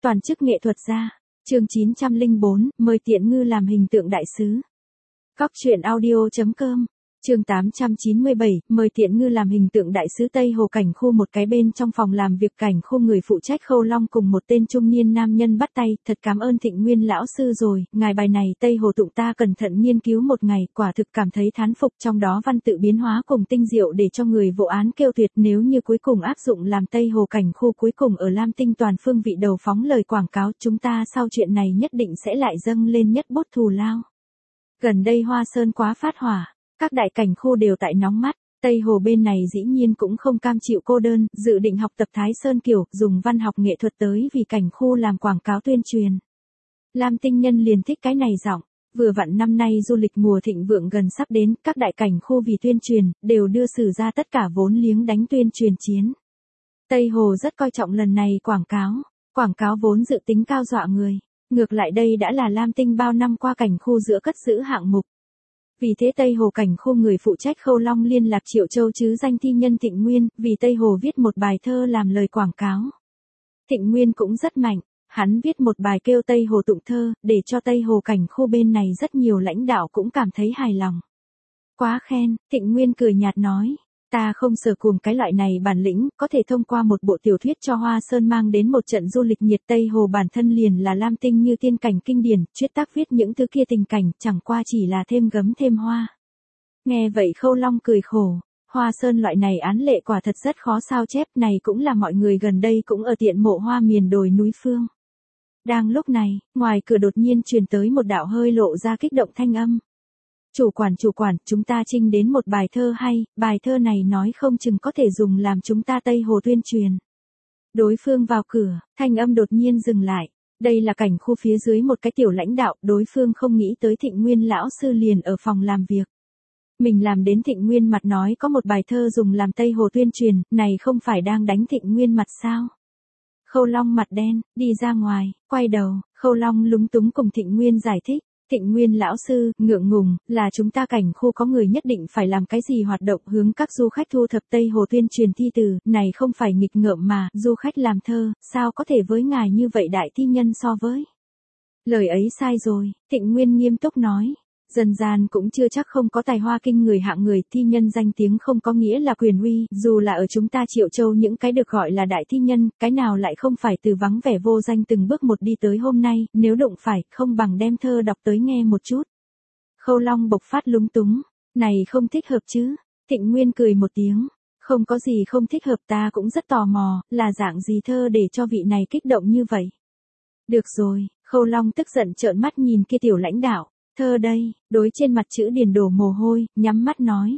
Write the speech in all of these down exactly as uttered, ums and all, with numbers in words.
Toàn chức nghệ thuật gia. Chương chín trăm lẻ bốn, mời Tiện Ngư làm hình tượng đại sứ. Góc truyện audio chấm com. Chương tám trăm chín mươi bảy, mời Tiện Ngư làm hình tượng đại sứ. Tây Hồ Cảnh Khu. Một cái bên trong phòng làm việc Cảnh Khu, người phụ trách Khâu Long cùng một tên trung niên nam nhân bắt tay. Thật cảm ơn Thịnh Nguyên lão sư rồi, ngài bài này Tây Hồ tụng ta cẩn thận nghiên cứu một ngày, quả thực cảm thấy thán phục, trong đó văn tự biến hóa cùng tinh diệu để cho người vô án kêu tuyệt. Nếu như cuối cùng áp dụng làm Tây Hồ Cảnh Khu cuối cùng ở Lam Tinh toàn phương vị đầu phóng lời quảng cáo, chúng ta sau chuyện này nhất định sẽ lại dâng lên nhất bút thù lao. Gần đây Hoa Sơn quá phát hỏa. Các đại cảnh khu đều tại nóng mắt, Tây Hồ bên này dĩ nhiên cũng không cam chịu cô đơn, dự định học tập Thái Sơn kiểu, dùng văn học nghệ thuật tới vì cảnh khu làm quảng cáo tuyên truyền. Lam Tinh nhân liền thích cái này giọng, vừa vặn năm nay du lịch mùa thịnh vượng gần sắp đến, các đại cảnh khu vì tuyên truyền, đều đưa sử ra tất cả vốn liếng đánh tuyên truyền chiến. Tây Hồ rất coi trọng lần này quảng cáo, quảng cáo vốn dự tính cao dọa người, ngược lại đây đã là Lam Tinh bao năm qua cảnh khu giữa cất giữ hạng mục. Vì thế Tây Hồ Cảnh Khu người phụ trách Khâu Long liên lạc Triệu Châu chứ danh thi nhân Thịnh Nguyên, vì Tây Hồ viết một bài thơ làm lời quảng cáo. Thịnh Nguyên cũng rất mạnh, hắn viết một bài kêu Tây Hồ tụng thơ, để cho Tây Hồ Cảnh Khu bên này rất nhiều lãnh đạo cũng cảm thấy hài lòng. Quá khen, Thịnh Nguyên cười nhạt nói, ta không sở cuồng cái loại này bản lĩnh, có thể thông qua một bộ tiểu thuyết cho Hoa Sơn mang đến một trận du lịch nhiệt. Tây Hồ bản thân liền là Lam Tinh như tiên cảnh kinh điển, chuyết tác viết những thứ kia tình cảnh, chẳng qua chỉ là thêm gấm thêm hoa. Nghe vậy Khâu Long cười khổ, Hoa Sơn loại này án lệ quả thật rất khó sao chép, này cũng là mọi người gần đây cũng ở tiện mộ hoa miền đồi núi phương. Đang lúc này, ngoài cửa đột nhiên truyền tới một đạo hơi lộ ra kích động thanh âm. Chủ quản chủ quản, chúng ta trinh đến một bài thơ hay, bài thơ này nói không chừng có thể dùng làm chúng ta Tây Hồ tuyên truyền. Đối phương vào cửa, thanh âm đột nhiên dừng lại, đây là cảnh khu phía dưới một cái tiểu lãnh đạo, đối phương không nghĩ tới Thịnh Nguyên lão sư liền ở phòng làm việc. Mình làm đến Thịnh Nguyên mặt nói có một bài thơ dùng làm Tây Hồ tuyên truyền, này không phải đang đánh Thịnh Nguyên mặt sao? Khâu Long mặt đen, đi ra ngoài, quay đầu, Khâu Long lúng túng cùng Thịnh Nguyên giải thích. Thịnh Nguyên lão sư, ngượng ngùng, là chúng ta cảnh khu có người nhất định phải làm cái gì hoạt động hướng các du khách thu thập Tây Hồ tuyên truyền thi từ, này không phải nghịch ngợm mà, du khách làm thơ, sao có thể với ngài như vậy đại thi nhân so với. Lời ấy sai rồi, Thịnh Nguyên nghiêm túc nói. Dần gian cũng chưa chắc không có tài hoa kinh người hạng người, thi nhân danh tiếng không có nghĩa là quyền uy, dù là ở chúng ta Triệu Châu những cái được gọi là đại thi nhân, cái nào lại không phải từ vắng vẻ vô danh từng bước một đi tới hôm nay, nếu đụng phải, không bằng đem thơ đọc tới nghe một chút. Khâu Long bộc phát lúng túng, này không thích hợp chứ, Thịnh Nguyên cười một tiếng, không có gì không thích hợp, ta cũng rất tò mò, là dạng gì thơ để cho vị này kích động như vậy. Được rồi, Khâu Long tức giận trợn mắt nhìn kia tiểu lãnh đạo. Thơ đây, đối trên mặt chữ điền đổ mồ hôi, nhắm mắt nói.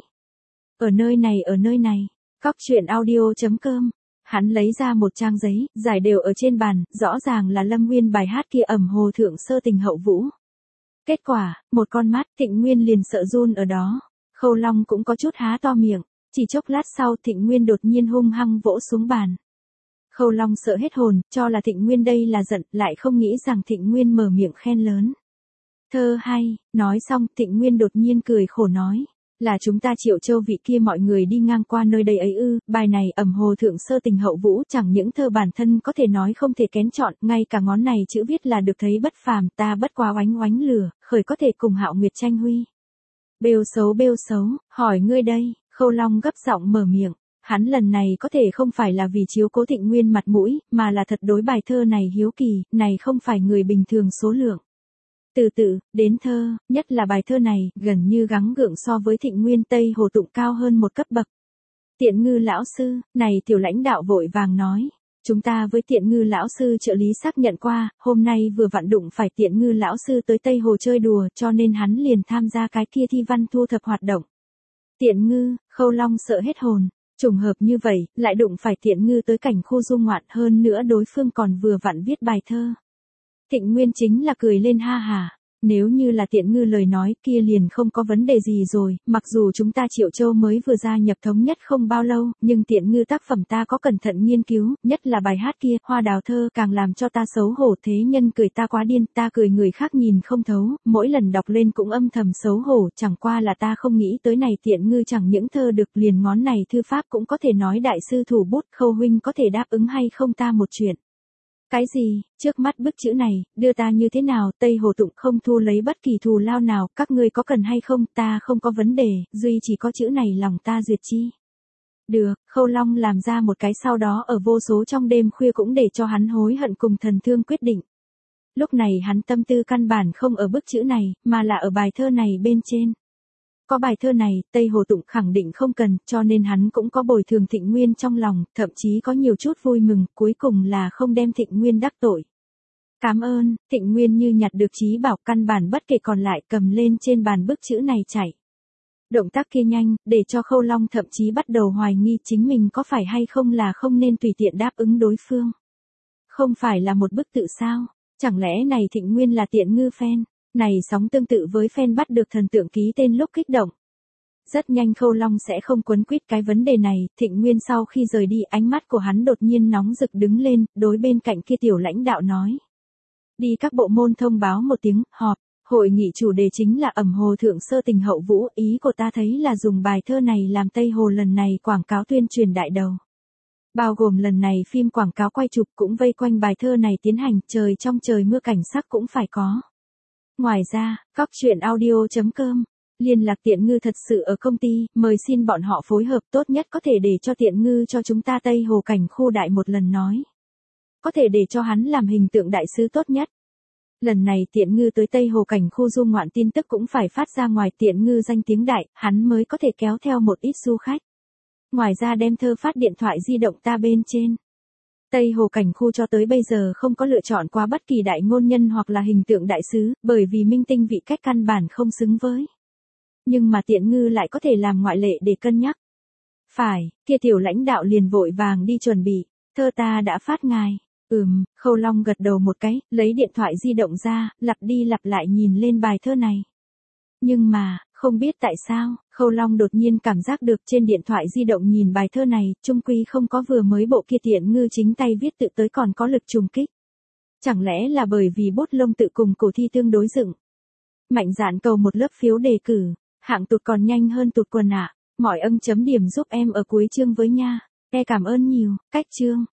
Ở nơi này ở nơi này, góc truyện audio chấm com. Hắn lấy ra một trang giấy, giải đều ở trên bàn, rõ ràng là Lâm Nguyên bài hát kia ẩm hồ thượng sơ tình hậu vũ. Kết quả, một con mắt Thịnh Nguyên liền sợ run ở đó. Khâu Long cũng có chút há to miệng, chỉ chốc lát sau Thịnh Nguyên đột nhiên hung hăng vỗ xuống bàn. Khâu Long sợ hết hồn, cho là Thịnh Nguyên đây là giận, lại không nghĩ rằng Thịnh Nguyên mở miệng khen lớn. Thơ hay, nói xong Thịnh Nguyên đột nhiên cười khổ nói, là chúng ta Triệu Châu vị kia mọi người đi ngang qua nơi đây ấy ư, bài này ẩm hồ thượng sơ tình hậu vũ, chẳng những thơ bản thân có thể nói không thể kén chọn, ngay cả ngón này chữ viết là được thấy bất phàm, ta bất quá oánh oánh lửa, khởi có thể cùng Hạo Nguyệt tranh huy. Bêu xấu bêu xấu, hỏi ngươi đây, Khâu Long gấp giọng mở miệng, hắn lần này có thể không phải là vì chiếu cố Thịnh Nguyên mặt mũi, mà là thật đối bài thơ này hiếu kỳ, này không phải người bình thường số lượng. Từ từ, đến thơ, nhất là bài thơ này, gần như gắng gượng so với Thịnh Nguyên Tây Hồ tụng cao hơn một cấp bậc. Tiện Ngư lão sư, này tiểu lãnh đạo vội vàng nói, chúng ta với Tiện Ngư lão sư trợ lý xác nhận qua, hôm nay vừa vặn đụng phải Tiện Ngư lão sư tới Tây Hồ chơi đùa, cho nên hắn liền tham gia cái kia thi văn thu thập hoạt động. Tiện Ngư, Khâu Long sợ hết hồn, trùng hợp như vậy, lại đụng phải Tiện Ngư tới cảnh khu du ngoạn, hơn nữa đối phương còn vừa vặn viết bài thơ. Thịnh Nguyên chính là cười lên ha hà, nếu như là Tiện Ngư lời nói kia liền không có vấn đề gì rồi, mặc dù chúng ta Triệu Châu mới vừa gia nhập thống nhất không bao lâu, nhưng Tiện Ngư tác phẩm ta có cẩn thận nghiên cứu, nhất là bài hát kia, Hoa Đào Thơ càng làm cho ta xấu hổ, thế nhân cười ta quá điên, ta cười người khác nhìn không thấu, mỗi lần đọc lên cũng âm thầm xấu hổ, chẳng qua là ta không nghĩ tới này Tiện Ngư chẳng những thơ được liền ngón này thư pháp cũng có thể nói đại sư thủ bút, Khâu huynh có thể đáp ứng hay không ta một chuyện. Cái gì, trước mắt bức chữ này, đưa ta như thế nào, Tây Hồ Tụng không thu lấy bất kỳ thù lao nào, các ngươi có cần hay không, ta không có vấn đề, duy chỉ có chữ này lòng ta duyệt chi. Được, Khâu Long làm ra một cái sau đó ở vô số trong đêm khuya cũng để cho hắn hối hận cùng thần thương quyết định. Lúc này hắn tâm tư căn bản không ở bức chữ này, mà là ở bài thơ này bên trên. Có bài thơ này, Tây Hồ Tụng khẳng định không cần, cho nên hắn cũng có bồi thường Thịnh Nguyên trong lòng, thậm chí có nhiều chút vui mừng, cuối cùng là không đem Thịnh Nguyên đắc tội. Cảm ơn, Thịnh Nguyên như nhặt được trí bảo, căn bản bất kể còn lại, cầm lên trên bàn bức chữ này chạy. Động tác kia nhanh, để cho Khâu Long thậm chí bắt đầu hoài nghi chính mình có phải hay không là không nên tùy tiện đáp ứng đối phương. Không phải là một bức tự sao? Chẳng lẽ này Thịnh Nguyên là tiện ngư fan? Này sóng tương tự với fan bắt được thần tượng ký tên lúc kích động. Rất nhanh Khâu Long sẽ không quấn quýt cái vấn đề này, Thịnh Nguyên sau khi rời đi ánh mắt của hắn đột nhiên nóng rực đứng lên, đối bên cạnh kia tiểu lãnh đạo nói. Đi các bộ môn thông báo một tiếng, họp, hội nghị chủ đề chính là ẩm hồ thượng sơ tình hậu vũ, ý của ta thấy là dùng bài thơ này làm Tây Hồ lần này quảng cáo tuyên truyền đại đầu. Bao gồm lần này phim quảng cáo quay chụp cũng vây quanh bài thơ này tiến hành, trời trong trời mưa cảnh sắc cũng phải có. Ngoài ra, các chuyện audio chấm com, liên lạc Tiện Ngư thật sự ở công ty, mời xin bọn họ phối hợp tốt nhất có thể để cho Tiện Ngư cho chúng ta Tây Hồ cảnh khu đại một lần nói. Có thể để cho hắn làm hình tượng đại sứ tốt nhất. Lần này Tiện Ngư tới Tây Hồ cảnh khu du ngoạn tin tức cũng phải phát ra ngoài, Tiện Ngư danh tiếng đại, hắn mới có thể kéo theo một ít du khách. Ngoài ra đem thơ phát điện thoại di động ta bên trên. Tây Hồ cảnh khu cho tới bây giờ không có lựa chọn qua bất kỳ đại ngôn nhân hoặc là hình tượng đại sứ, bởi vì minh tinh vị cách căn bản không xứng với. Nhưng mà Tiện Ngư lại có thể làm ngoại lệ để cân nhắc. Phải, kia tiểu lãnh đạo liền vội vàng đi chuẩn bị, thơ ta đã phát ngài. Ừm, Khâu Long gật đầu một cái, lấy điện thoại di động ra, lặp đi lặp lại nhìn lên bài thơ này. Nhưng mà, không biết tại sao, Khâu Long đột nhiên cảm giác được trên điện thoại di động nhìn bài thơ này, chung quy không có vừa mới bộ kia Tiện Ngư chính tay viết tự tới còn có lực trùng kích. Chẳng lẽ là bởi vì bút lông tự cùng cổ thi tương đối dựng. Mạnh dạn cầu một lớp phiếu đề cử, hạng tụt còn nhanh hơn tụt quần ạ, mọi ân chấm điểm giúp em ở cuối chương với nha. E cảm ơn nhiều, cách chương.